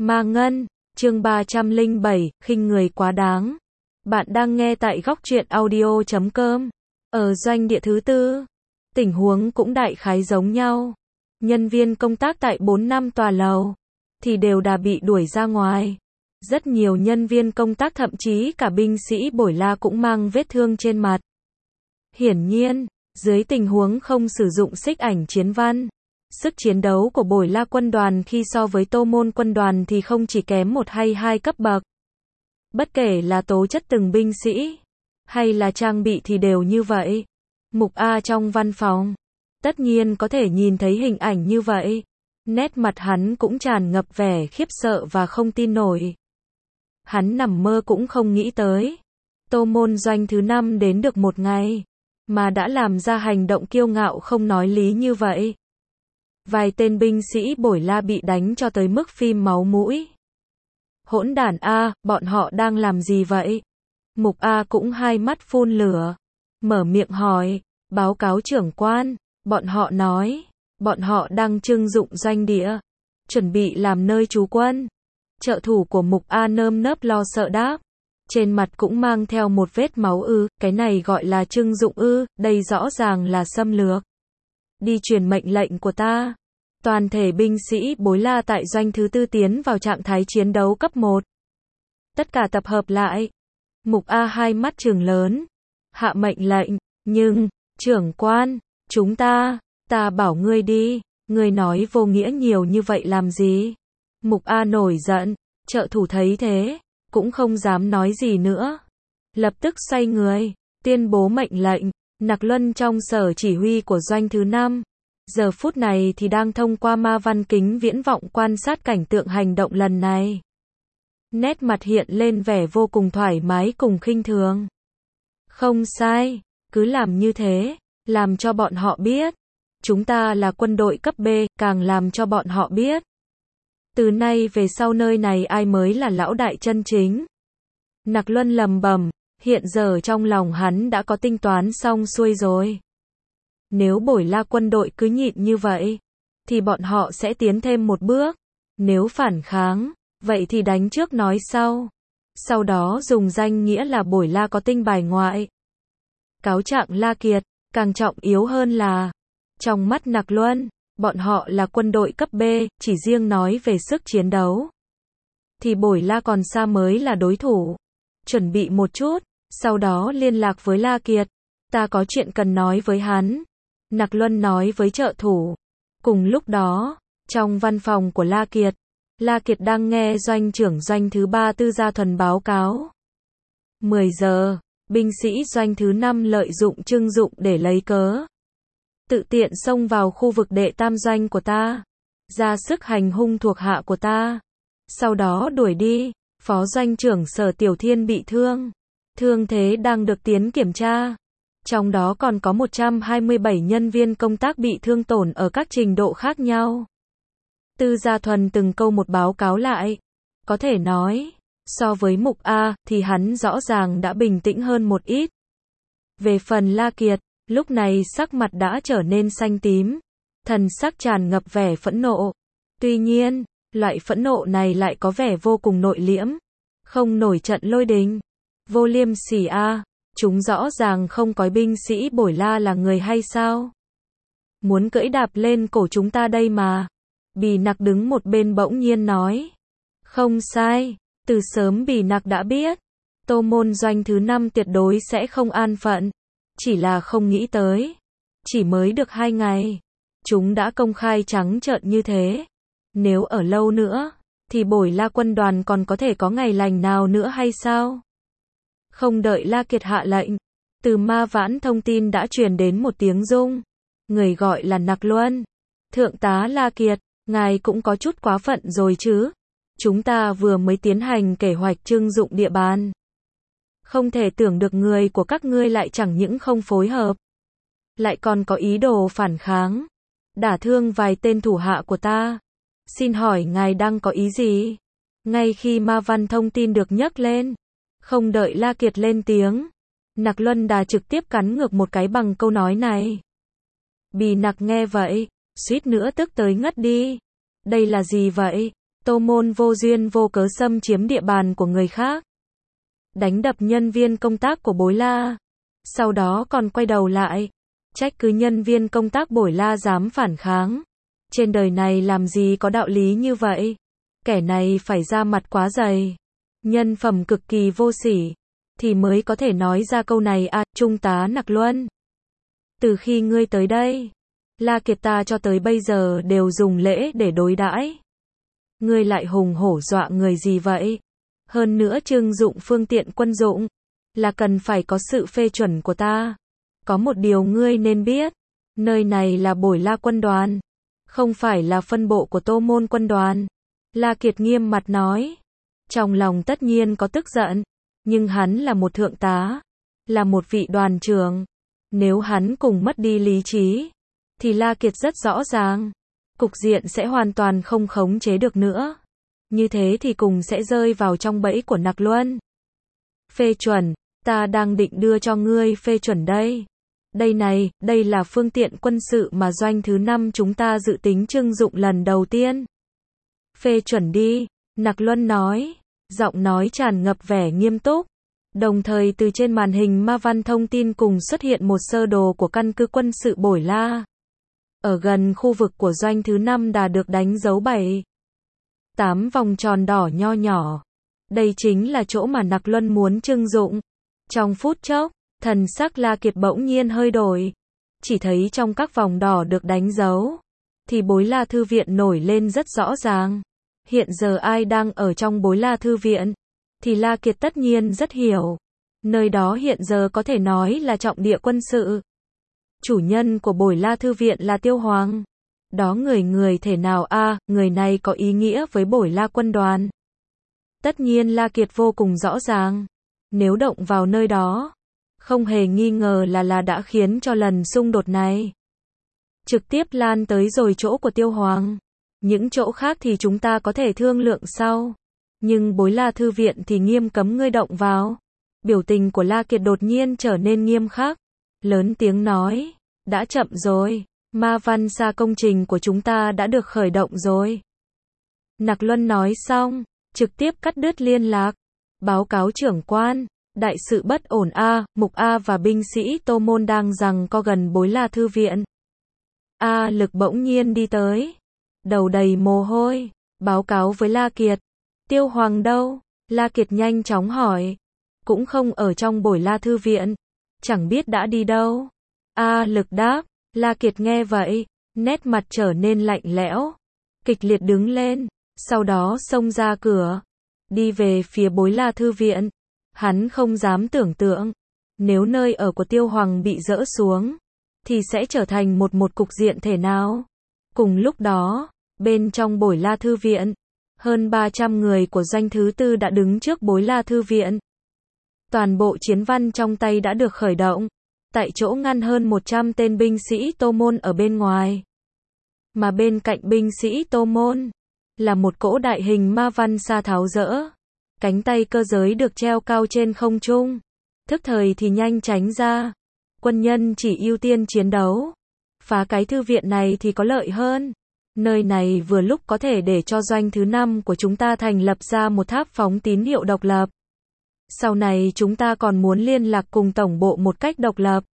Ma Ngân, chương 307, khinh người quá đáng. Bạn đang nghe tại góc truyện audio.com. Ở doanh địa thứ tư, tình huống cũng đại khái giống nhau. Nhân viên công tác tại 4 năm tòa lầu thì đều đã bị đuổi ra ngoài. Rất nhiều nhân viên công tác, thậm chí cả binh sĩ Bổi La cũng mang vết thương trên mặt. Hiển nhiên, dưới tình huống không sử dụng xích ảnh chiến văn, sức chiến đấu của Bổi La quân đoàn khi so với Tô Môn quân đoàn thì không chỉ kém một hay hai cấp bậc. Bất kể là tố chất từng binh sĩ, hay là trang bị thì đều như vậy. Mục A trong văn phòng, tất nhiên có thể nhìn thấy hình ảnh như vậy. Nét mặt hắn cũng tràn ngập vẻ khiếp sợ và không tin nổi. Hắn nằm mơ cũng không nghĩ tới. Tô Môn doanh thứ 5 đến được một ngày, mà đã làm ra hành động kiêu ngạo không nói lý như vậy. Vài tên binh sĩ Bổi La bị đánh cho tới mức phim máu mũi. Hỗn đản A, bọn họ đang làm gì vậy? Mục A cũng hai mắt phun lửa, mở miệng hỏi, báo cáo trưởng quan, bọn họ nói, bọn họ đang trưng dụng doanh địa, chuẩn bị làm nơi trú quân. Trợ thủ của Mục A nơm nớp lo sợ đáp, trên mặt cũng mang theo một vết máu. Cái này gọi là trưng dụng đây rõ ràng là xâm lược. Đi truyền mệnh lệnh của ta. Toàn thể binh sĩ Bối La tại doanh thứ tư tiến vào trạng thái chiến đấu cấp 1. Tất cả tập hợp lại. Mục A hai mắt trừng lớn, hạ mệnh lệnh, nhưng, trưởng quan, ta bảo ngươi đi, ngươi nói vô nghĩa nhiều như vậy làm gì? Mục A nổi giận, trợ thủ thấy thế, cũng không dám nói gì nữa. Lập tức xoay người, tuyên bố mệnh lệnh. Nặc Luân trong sở chỉ huy của doanh thứ 5, giờ phút này thì đang thông qua ma văn kính viễn vọng quan sát cảnh tượng hành động lần này. Nét mặt hiện lên vẻ vô cùng thoải mái cùng khinh thường. Không sai, cứ làm như thế, làm cho bọn họ biết. Chúng ta là quân đội cấp B, càng làm cho bọn họ biết. Từ nay về sau nơi này ai mới là lão đại chân chính. Nặc Luân lầm bầm, hiện giờ trong lòng hắn đã có tính toán xong xuôi rồi. Nếu Bổi La quân đội cứ nhịn như vậy, thì bọn họ sẽ tiến thêm một bước. Nếu phản kháng, vậy thì đánh trước nói sau. Sau đó dùng danh nghĩa là Bổi La có tinh bài ngoại. Cáo trạng La Kiệt, càng trọng yếu hơn là, trong mắt Nặc Luân, bọn họ là quân đội cấp B, chỉ riêng nói về sức chiến đấu thì Bổi La còn xa mới là đối thủ. Chuẩn bị một chút, sau đó liên lạc với La Kiệt. Ta có chuyện cần nói với hắn. Nặc Luân nói với trợ thủ. Cùng lúc đó, trong văn phòng của La Kiệt đang nghe doanh trưởng doanh thứ 3 Tư Gia Thuần báo cáo. 10 giờ, binh sĩ doanh thứ 5 lợi dụng trưng dụng để lấy cớ, tự tiện xông vào khu vực đệ tam doanh của ta, ra sức hành hung thuộc hạ của ta. Sau đó đuổi đi, phó doanh trưởng Sở Tiểu Thiên bị thương. Thương thế đang được tiến kiểm tra. Trong đó còn có 127 nhân viên công tác bị thương tổn ở các trình độ khác nhau. Tư Gia Thuần từng câu một báo cáo lại. Có thể nói, so với Mục A, thì hắn rõ ràng đã bình tĩnh hơn một ít. Về phần La Kiệt, lúc này sắc mặt đã trở nên xanh tím. Thần sắc tràn ngập vẻ phẫn nộ. Tuy nhiên, loại phẫn nộ này lại có vẻ vô cùng nội liễm. Không nổi trận lôi đình. Vô liêm sỉ a, chúng rõ ràng không coi binh sĩ Bổi La là người hay sao? Muốn cưỡi đạp lên cổ chúng ta đây mà. Bì Nặc đứng một bên bỗng nhiên nói. Không sai, từ sớm Bì Nặc đã biết. Tô Môn doanh thứ 5 tuyệt đối sẽ không an phận. Chỉ là không nghĩ tới. Chỉ mới được 2 ngày. Chúng đã công khai trắng trợn như thế. Nếu ở lâu nữa, thì Bổi La quân đoàn còn có thể có ngày lành nào nữa hay sao? Không đợi La Kiệt hạ lệnh, từ Ma Vãn thông tin đã truyền đến một tiếng rung. Người gọi là Nặc Luân. Thượng tá La Kiệt, ngài cũng có chút quá phận rồi chứ. Chúng ta vừa mới tiến hành kế hoạch trưng dụng địa bàn. Không thể tưởng được người của các ngươi lại chẳng những không phối hợp, lại còn có ý đồ phản kháng, đả thương vài tên thủ hạ của ta. Xin hỏi ngài đang có ý gì? Ngay khi Ma Văn thông tin được nhắc lên, không đợi La Kiệt lên tiếng, Nặc Luân đã trực tiếp cắn ngược một cái bằng câu nói này. Bì Nặc nghe vậy, suýt nữa tức tới ngất đi. Đây là gì vậy? Tô Môn vô duyên vô cớ xâm chiếm địa bàn của người khác, đánh đập nhân viên công tác của Bối La, sau đó còn quay đầu lại trách cứ nhân viên công tác Bối La dám phản kháng. Trên đời này làm gì có đạo lý như vậy? Kẻ này phải ra mặt quá dày, nhân phẩm cực kỳ vô sỉ, thì mới có thể nói ra câu này à. Trung tá Nặc Luân, từ khi ngươi tới đây, La Kiệt ta cho tới bây giờ đều dùng lễ để đối đãi. Ngươi lại hùng hổ dọa người gì vậy? Hơn nữa trưng dụng phương tiện quân dụng, là cần phải có sự phê chuẩn của ta. Có một điều ngươi nên biết, nơi này là Bối La quân đoàn, không phải là phân bộ của Tô Môn quân đoàn. La Kiệt nghiêm mặt nói, trong lòng tất nhiên có tức giận, nhưng hắn là một thượng tá, là một vị đoàn trưởng. Nếu hắn cùng mất đi lý trí, thì La Kiệt rất rõ ràng, cục diện sẽ hoàn toàn không khống chế được nữa. Như thế thì cùng sẽ rơi vào trong bẫy của Nặc Luân. Phê chuẩn, ta đang định đưa cho ngươi phê chuẩn đây. Đây này, đây là phương tiện quân sự mà doanh thứ 5 chúng ta dự tính trưng dụng lần đầu tiên. Phê chuẩn đi, Nặc Luân nói, giọng nói tràn ngập vẻ nghiêm túc. Đồng thời từ trên màn hình ma văn thông tin cùng xuất hiện một sơ đồ của căn cứ quân sự Bối La. Ở gần khu vực của doanh thứ 5 đã được đánh dấu 7-8 vòng tròn đỏ nho nhỏ. Đây chính là chỗ mà Nặc Luân muốn trưng dụng. Trong phút chốc, thần sắc La Kiệt bỗng nhiên hơi đổi. Chỉ thấy trong các vòng đỏ được đánh dấu, thì Bối La Thư viện nổi lên rất rõ ràng. Hiện giờ ai đang ở trong Bối La Thư viện, thì La Kiệt tất nhiên rất hiểu. Nơi đó hiện giờ có thể nói là trọng địa quân sự. Chủ nhân của Bối La Thư viện là Tiêu Hoàng. Đó người thể nào a, người này có ý nghĩa với Bối La quân đoàn. Tất nhiên La Kiệt vô cùng rõ ràng. Nếu động vào nơi đó, không hề nghi ngờ là đã khiến cho lần xung đột này trực tiếp lan tới rồi chỗ của Tiêu Hoàng. Những chỗ khác thì chúng ta có thể thương lượng sau. Nhưng Bối La Thư viện thì nghiêm cấm ngươi động vào. Biểu tình của La Kiệt đột nhiên trở nên nghiêm khắc. Lớn tiếng nói, đã chậm rồi. Ma văn xa công trình của chúng ta đã được khởi động rồi. Nặc Luân nói xong, trực tiếp cắt đứt liên lạc. Báo cáo trưởng quan, đại sự bất ổn a, Mục A và binh sĩ Tô Môn đang giằng co gần Bối La Thư viện. A Lực bỗng nhiên đi tới, đầu đầy mồ hôi, báo cáo với La Kiệt. Tiêu Hoàng đâu? La Kiệt nhanh chóng hỏi. Cũng không ở trong Bối La Thư viện, chẳng biết đã đi đâu. A Lực đáp. La Kiệt nghe vậy, nét mặt trở nên lạnh lẽo, kịch liệt đứng lên, sau đó xông ra cửa, đi về phía Bối La Thư viện. Hắn không dám tưởng tượng, nếu nơi ở của Tiêu Hoàng bị dỡ xuống, thì sẽ trở thành một cục diện thế nào. Cùng lúc đó, bên trong Bối La Thư viện, hơn 300 người của doanh thứ 4 đã đứng trước Bối La Thư viện. Toàn bộ chiến văn trong tay đã được khởi động, tại chỗ ngăn hơn 100 tên binh sĩ Tô Môn ở bên ngoài. Mà bên cạnh binh sĩ Tô Môn, là một cỗ đại hình ma văn sa tháo dỡ. Cánh tay cơ giới được treo cao trên không trung, thức thời thì nhanh tránh ra. Quân nhân chỉ ưu tiên chiến đấu. Phá cái thư viện này thì có lợi hơn. Nơi này vừa lúc có thể để cho doanh thứ 5 của chúng ta thành lập ra một tháp phóng tín hiệu độc lập. Sau này chúng ta còn muốn liên lạc cùng tổng bộ một cách độc lập.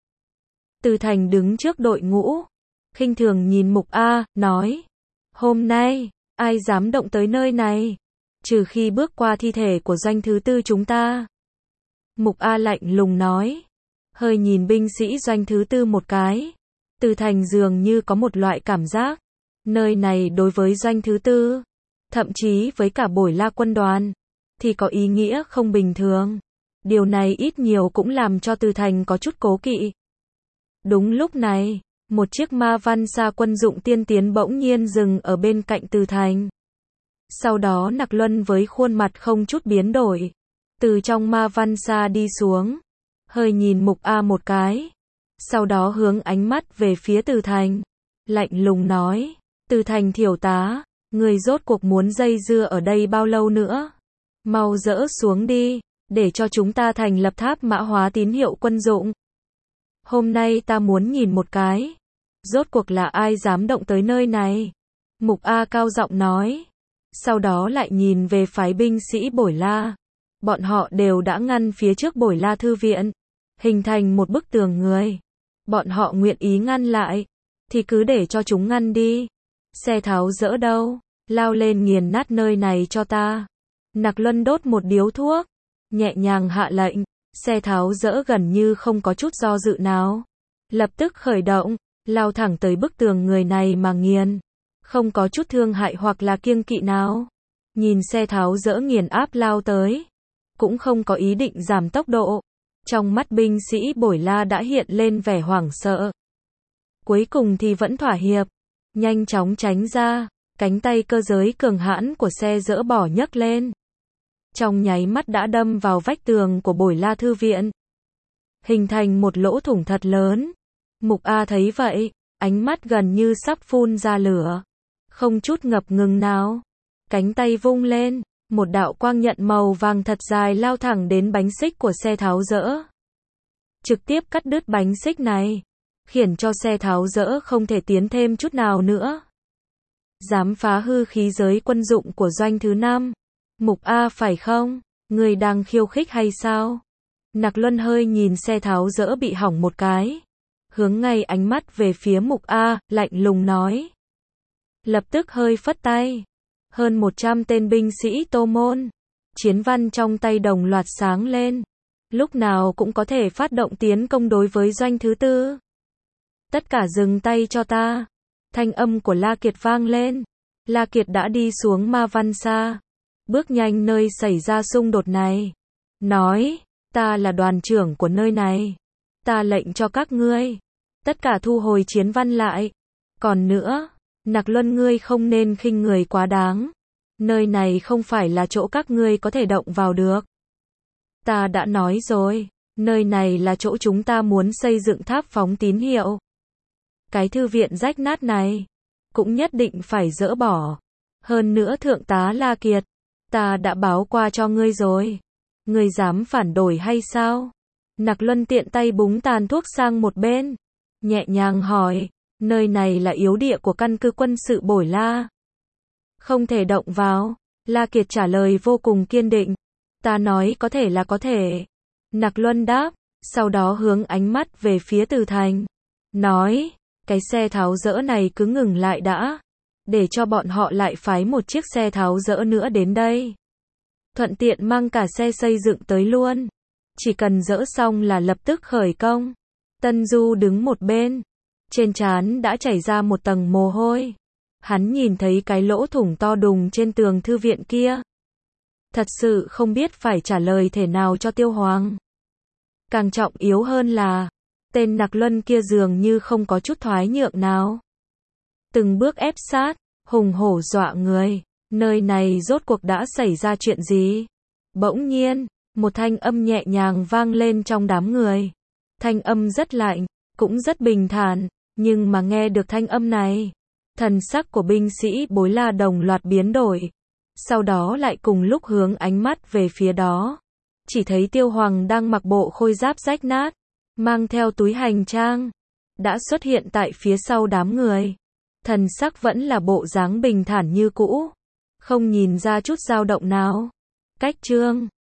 Từ Thành đứng trước đội ngũ, khinh thường nhìn Mục A, nói. Hôm nay, ai dám động tới nơi này? Trừ khi bước qua thi thể của doanh thứ 4 chúng ta. Mục A lạnh lùng nói. Hơi nhìn binh sĩ doanh thứ 4 một cái. Từ Thành dường như có một loại cảm giác. Nơi này đối với doanh thứ 4, thậm chí với cả Bối La quân đoàn, thì có ý nghĩa không bình thường. Điều này ít nhiều cũng làm cho Từ Thành có chút cố kỵ. Đúng lúc này, một chiếc ma văn xa quân dụng tiên tiến bỗng nhiên dừng ở bên cạnh Từ Thành. Sau đó Nặc Luân với khuôn mặt không chút biến đổi, từ trong ma văn xa đi xuống, hơi nhìn Mục A một cái, sau đó hướng ánh mắt về phía Từ Thành, lạnh lùng nói, Từ Thành thiếu tá, người rốt cuộc muốn dây dưa ở đây bao lâu nữa? Mau dỡ xuống đi, để cho chúng ta thành lập tháp mã hóa tín hiệu quân dụng. Hôm nay ta muốn nhìn một cái, rốt cuộc là ai dám động tới nơi này? Mục A cao giọng nói. sau đó lại nhìn về phái binh sĩ Bổi La. Bọn họ đều đã ngăn phía trước Bổi La thư viện, hình thành một bức tường người. Bọn họ nguyện ý ngăn lại, thì cứ để cho chúng ngăn đi. Xe tháo dỡ đâu, lao lên nghiền nát nơi này cho ta. Nặc Luân đốt một điếu thuốc, nhẹ nhàng hạ lệnh, xe tháo dỡ gần như không có chút do dự nào. Lập tức khởi động, lao thẳng tới bức tường người này mà nghiền. Không có chút thương hại hoặc là kiêng kỵ nào. Nhìn xe tháo dỡ nghiền áp lao tới, cũng không có ý định giảm tốc độ. Trong mắt binh sĩ Bổi La đã hiện lên vẻ hoảng sợ. Cuối cùng thì vẫn thỏa hiệp, nhanh chóng tránh ra, cánh tay cơ giới cường hãn của xe dỡ bỏ nhấc lên. Trong nháy mắt đã đâm vào vách tường của Bổi La thư viện, hình thành một lỗ thủng thật lớn. Mục A thấy vậy, ánh mắt gần như sắp phun ra lửa, không chút ngập ngừng nào. Cánh tay vung lên, một đạo quang nhận màu vàng thật dài lao thẳng đến bánh xích của xe tháo dỡ. Trực tiếp cắt đứt bánh xích này, khiến cho xe tháo dỡ không thể tiến thêm chút nào nữa. Dám phá hư khí giới quân dụng của doanh thứ 5. Mục A phải không? Người đang khiêu khích hay sao? Nặc Luân hơi nhìn xe tháo dỡ bị hỏng một cái, hướng ngay ánh mắt về phía Mục A, lạnh lùng nói. Lập tức hơi phất tay. Hơn 100 tên binh sĩ Tô Môn, chiến văn trong tay đồng loạt sáng lên. Lúc nào cũng có thể phát động tiến công đối với doanh thứ 4. Tất cả dừng tay cho ta. Thanh âm của La Kiệt vang lên. La Kiệt đã đi xuống Ma Văn Sa, bước nhanh nơi xảy ra xung đột này. Nói, ta là đoàn trưởng của nơi này. Ta lệnh cho các ngươi, tất cả thu hồi chiến văn lại. Còn nữa, Nặc Luân ngươi không nên khinh người quá đáng. Nơi này không phải là chỗ các ngươi có thể động vào được. Ta đã nói rồi, nơi này là chỗ chúng ta muốn xây dựng tháp phóng tín hiệu. Cái thư viện rách nát này, cũng nhất định phải dỡ bỏ. Hơn nữa thượng tá La Kiệt, ta đã báo qua cho ngươi rồi. Ngươi dám phản đổi hay sao? Nặc Luân tiện tay búng tàn thuốc sang một bên, nhẹ nhàng hỏi, nơi này là yếu địa của căn cứ quân sự Bổi La. Không thể động vào. La Kiệt trả lời vô cùng kiên định. Ta nói có thể là có thể. Nặc Luân đáp, sau đó hướng ánh mắt về phía Từ Thành. Nói, cái xe tháo dỡ này cứ ngừng lại đã. Để cho bọn họ lại phái một chiếc xe tháo dỡ nữa đến đây. Thuận tiện mang cả xe xây dựng tới luôn. Chỉ cần dỡ xong là lập tức khởi công. Tân Du đứng một bên, trên trán đã chảy ra một tầng mồ hôi. Hắn nhìn thấy cái lỗ thủng to đùng trên tường thư viện kia. Thật sự không biết phải trả lời thế nào cho Tiêu Hoàng. Càng trọng yếu hơn là, tên Nặc Luân kia dường như không có chút thoái nhượng nào. Từng bước ép sát, hùng hổ dọa người. Nơi này rốt cuộc đã xảy ra chuyện gì? Bỗng nhiên, một thanh âm nhẹ nhàng vang lên trong đám người. Thanh âm rất lạnh, cũng rất bình thản, nhưng mà nghe được thanh âm này, thần sắc của binh sĩ Bối La đồng loạt biến đổi. Sau đó lại cùng lúc hướng ánh mắt về phía đó. Chỉ thấy Tiêu Hoàng đang mặc bộ khôi giáp rách nát, mang theo túi hành trang, đã xuất hiện tại phía sau đám người. Thần sắc vẫn là bộ dáng bình thản như cũ, không nhìn ra chút dao động nào. Cách chương